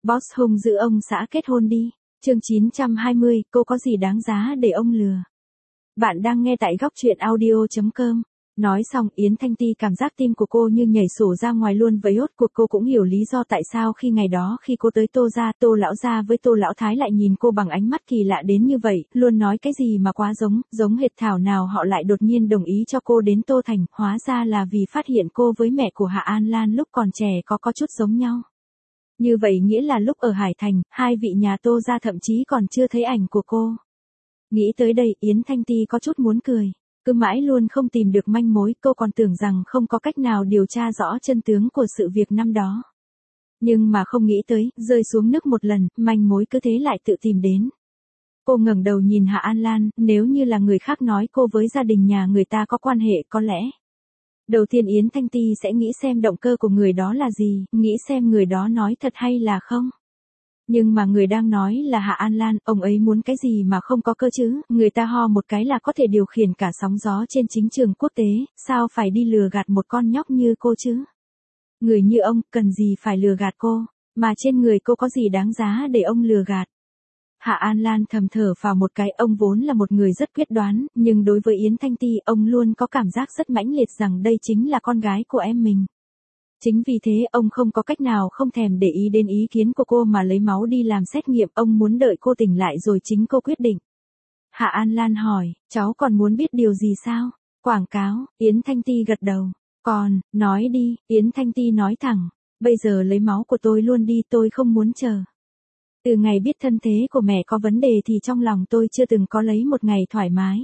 Boss hung dữ ông xã kết hôn đi. Chương 920, cô có gì đáng giá để ông lừa? Bạn đang nghe tại góc truyện audio.com. Nói xong Yến Thanh Ti cảm giác tim của cô như nhảy sổ ra ngoài luôn vậy. Rốt cuộc cô cũng hiểu lý do tại sao khi ngày đó khi cô tới Tô gia, Tô lão gia với Tô lão thái lại nhìn cô bằng ánh mắt kỳ lạ đến như vậy, luôn nói cái gì mà quá giống hệt thảo nào họ lại đột nhiên đồng ý cho cô đến Tô Thành, hóa ra là vì phát hiện cô với mẹ của Hạ An Lan lúc còn trẻ có chút giống nhau. Như vậy nghĩa là lúc ở Hải Thành, hai vị nhà Tô gia thậm chí còn chưa thấy ảnh của cô. Nghĩ tới đây Yến Thanh Ti có chút muốn cười. Cứ mãi luôn không tìm được manh mối, cô còn tưởng rằng không có cách nào điều tra rõ chân tướng của sự việc năm đó. Nhưng mà không nghĩ tới, rơi xuống nước một lần, manh mối cứ thế lại tự tìm đến. Cô ngẩng đầu nhìn Hạ An Lan, nếu như là người khác nói cô với gia đình nhà người ta có quan hệ có lẽ. Đầu tiên Yến Thanh Ti sẽ nghĩ xem động cơ của người đó là gì, nghĩ xem người đó nói thật hay là không. Nhưng mà người đang nói là Hạ An Lan, ông ấy muốn cái gì mà không có cơ chứ, người ta ho một cái là có thể điều khiển cả sóng gió trên chính trường quốc tế, sao phải đi lừa gạt một con nhóc như cô chứ? Người như ông, cần gì phải lừa gạt cô, mà trên người cô có gì đáng giá để ông lừa gạt? Hạ An Lan thầm thở phào một cái, ông vốn là một người rất quyết đoán, nhưng đối với Yến Thanh Ti, ông luôn có cảm giác rất mãnh liệt rằng đây chính là con gái của em mình. Chính vì thế ông không có cách nào không thèm để ý đến ý kiến của cô mà lấy máu đi làm xét nghiệm, ông muốn đợi cô tỉnh lại rồi chính cô quyết định. Hạ An Lan hỏi, cháu còn muốn biết điều gì sao? Quảng cáo, Yến Thanh Ti gật đầu. Còn, nói đi, Yến Thanh Ti nói thẳng, bây giờ lấy máu của tôi luôn đi, tôi không muốn chờ. Từ ngày biết thân thế của mẹ có vấn đề thì trong lòng tôi chưa từng có lấy một ngày thoải mái.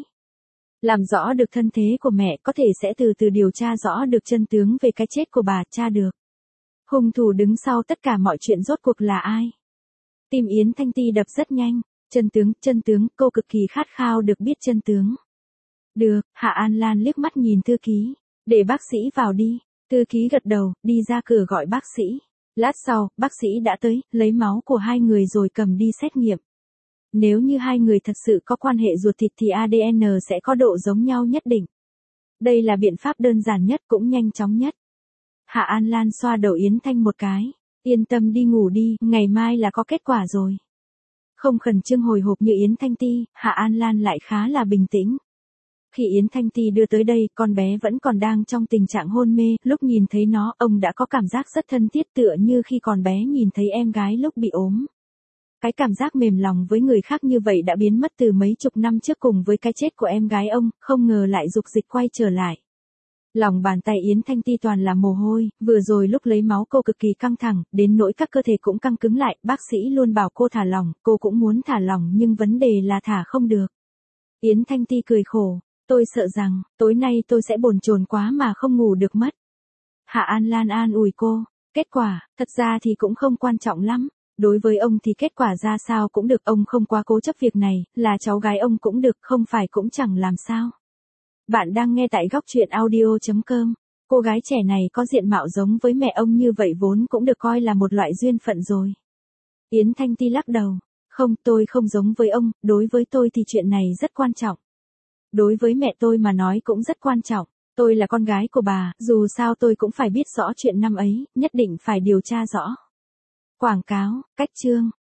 Làm rõ được thân thế của mẹ có thể sẽ từ từ điều tra rõ được chân tướng về cái chết của bà, tra được hung thủ đứng sau tất cả mọi chuyện rốt cuộc là ai. Tim Yến Thanh Ti đập rất nhanh, chân tướng, cô cực kỳ khát khao được biết chân tướng. Được, Hạ An Lan liếc mắt nhìn thư ký, để bác sĩ vào đi. Thư ký gật đầu, đi ra cửa gọi bác sĩ. Lát sau, bác sĩ đã tới, lấy máu của hai người rồi cầm đi xét nghiệm. Nếu như hai người thật sự có quan hệ ruột thịt thì ADN sẽ có độ giống nhau nhất định. Đây là biện pháp đơn giản nhất cũng nhanh chóng nhất. Hạ An Lan xoa đầu Yến Thanh một cái. Yên tâm đi ngủ đi, ngày mai là có kết quả rồi. Không khẩn trương hồi hộp như Yến Thanh Ti, Hạ An Lan lại khá là bình tĩnh. Khi Yến Thanh Ti đưa tới đây, con bé vẫn còn đang trong tình trạng hôn mê, lúc nhìn thấy nó, ông đã có cảm giác rất thân thiết tựa như khi còn bé nhìn thấy em gái lúc bị ốm. Cái cảm giác mềm lòng với người khác như vậy đã biến mất từ mấy chục năm trước cùng với cái chết của em gái ông, không ngờ lại dục dịch quay trở lại. Lòng bàn tay Yến Thanh Ti toàn là mồ hôi, vừa rồi lúc lấy máu cô cực kỳ căng thẳng, đến nỗi các cơ thể cũng căng cứng lại, bác sĩ luôn bảo cô thả lỏng, cô cũng muốn thả lỏng nhưng vấn đề là thả không được. Yến Thanh Ti cười khổ, tôi sợ rằng, tối nay tôi sẽ bồn chồn quá mà không ngủ được mất. Hạ An Lan an ủi cô, kết quả, thật ra thì cũng không quan trọng lắm. Đối với ông thì kết quả ra sao cũng được, ông không quá cố chấp việc này, là cháu gái ông cũng được, không phải cũng chẳng làm sao. Bạn đang nghe tại góc truyện audio.com. Cô gái trẻ này có diện mạo giống với mẹ ông như vậy vốn cũng được coi là một loại duyên phận rồi. Yến Thanh Ti lắc đầu, không, tôi không giống với ông, đối với tôi thì chuyện này rất quan trọng. Đối với mẹ tôi mà nói cũng rất quan trọng, tôi là con gái của bà, dù sao tôi cũng phải biết rõ chuyện năm ấy, nhất định phải điều tra rõ. Quảng cáo, cách chương.